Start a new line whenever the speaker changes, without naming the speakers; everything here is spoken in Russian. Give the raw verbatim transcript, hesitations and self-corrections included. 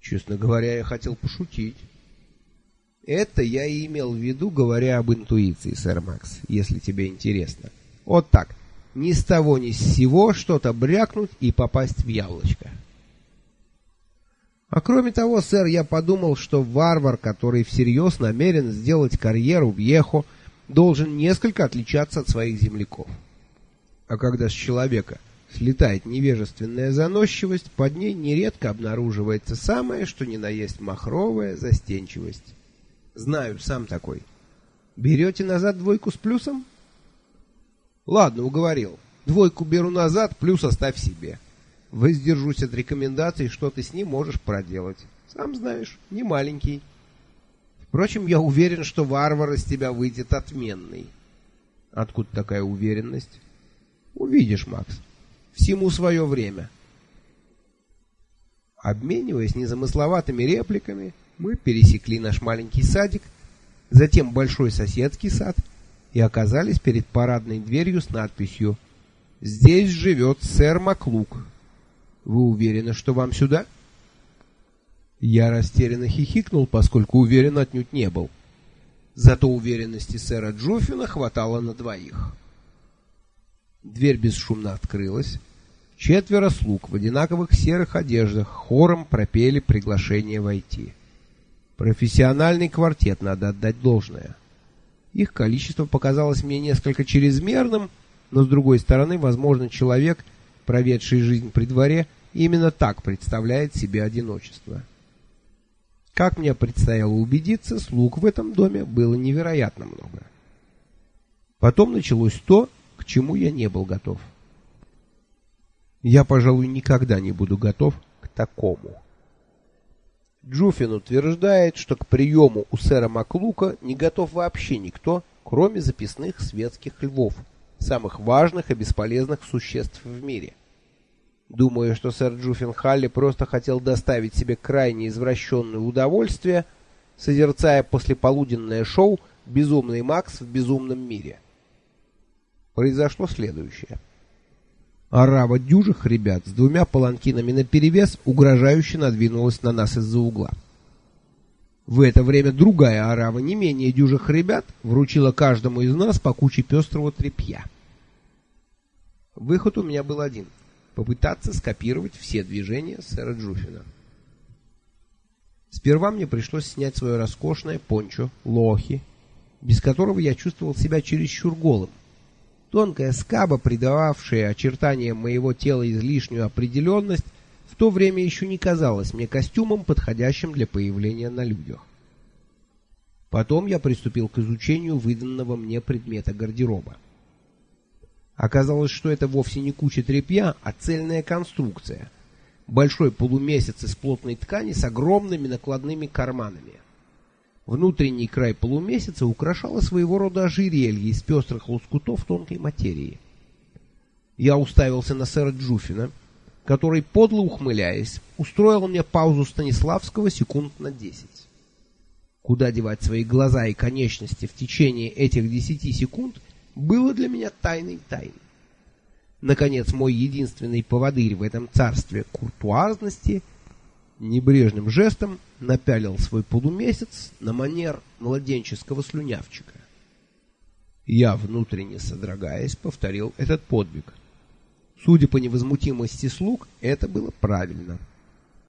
Честно говоря, я хотел пошутить. Это я и имел в виду, говоря об интуиции, сэр Макс, если тебе интересно. Вот так, ни с того ни с сего что-то брякнуть и попасть в яблочко. А кроме того, сэр, я подумал, что варвар, который всерьез намерен сделать карьеру в Ехо, должен несколько отличаться от своих земляков. А когда с человека слетает невежественная заносчивость, под ней нередко обнаруживается самое, что ни на есть махровая застенчивость. Знаю, сам такой. Берете назад двойку с плюсом? Ладно, уговорил. Двойку беру назад, плюс оставь себе. Воздержусь от рекомендаций, что ты с ним можешь проделать. Сам знаешь, не маленький. Впрочем, я уверен, что варвар из тебя выйдет отменный. Откуда такая уверенность? Увидишь, Макс. Всему свое время. Обмениваясь незамысловатыми репликами, мы пересекли наш маленький садик, затем большой соседский сад и оказались перед парадной дверью с надписью «Здесь живет сэр Маклук. Вы уверены, что вам сюда?» Я растерянно хихикнул, поскольку уверен отнюдь не был. Зато уверенности сэра Джуффина хватало на двоих. Дверь бесшумно открылась. Четверо слуг в одинаковых серых одеждах хором пропели приглашение войти. Профессиональный квартет, надо отдать должное. Их количество показалось мне несколько чрезмерным, но, с другой стороны, возможно, человек, проведший жизнь при дворе, именно так представляет себе одиночество. Как мне предстояло убедиться, слуг в этом доме было невероятно много. Потом началось то, к чему я не был готов. Я, пожалуй, никогда не буду готов к такому. Джуффин утверждает, что к приему у сэра Маклука не готов вообще никто, кроме записных светских львов, самых важных и бесполезных существ в мире. Думаю, что сэр Джуффин Халли просто хотел доставить себе крайне извращенное удовольствие, созерцая послеполуденное шоу «Безумный Макс в безумном мире». Произошло следующее. Орава дюжих ребят с двумя паланкинами наперевес угрожающе надвинулась на нас из-за угла. В это время другая орава не менее дюжих ребят вручила каждому из нас по куче пестрого тряпья. Выход у меня был один — попытаться скопировать все движения сэра Джуффина. Сперва мне пришлось снять свое роскошное пончо, лохи, без которого я чувствовал себя чересчур голым. Тонкая скаба, придававшая очертаниям моего тела излишнюю определенность, в то время еще не казалась мне костюмом, подходящим для появления на людях. Потом я приступил к изучению выданного мне предмета гардероба. Оказалось, что это вовсе не куча тряпья, а цельная конструкция. Большой полумесяц из плотной ткани с огромными накладными карманами. Внутренний край полумесяца украшало своего рода ожерелье из пестрых лоскутов тонкой материи. Я уставился на сэра Джуффина, который, подло ухмыляясь, устроил мне паузу Станиславского секунд на десять. Куда девать свои глаза и конечности в течение этих десяти секунд было для меня тайной тайн. Наконец, мой единственный поводырь в этом царстве куртуазности небрежным жестом напялил свой полумесяц на манер младенческого слюнявчика. Я, внутренне содрогаясь, повторил этот подвиг. Судя по невозмутимости слуг, это было правильно.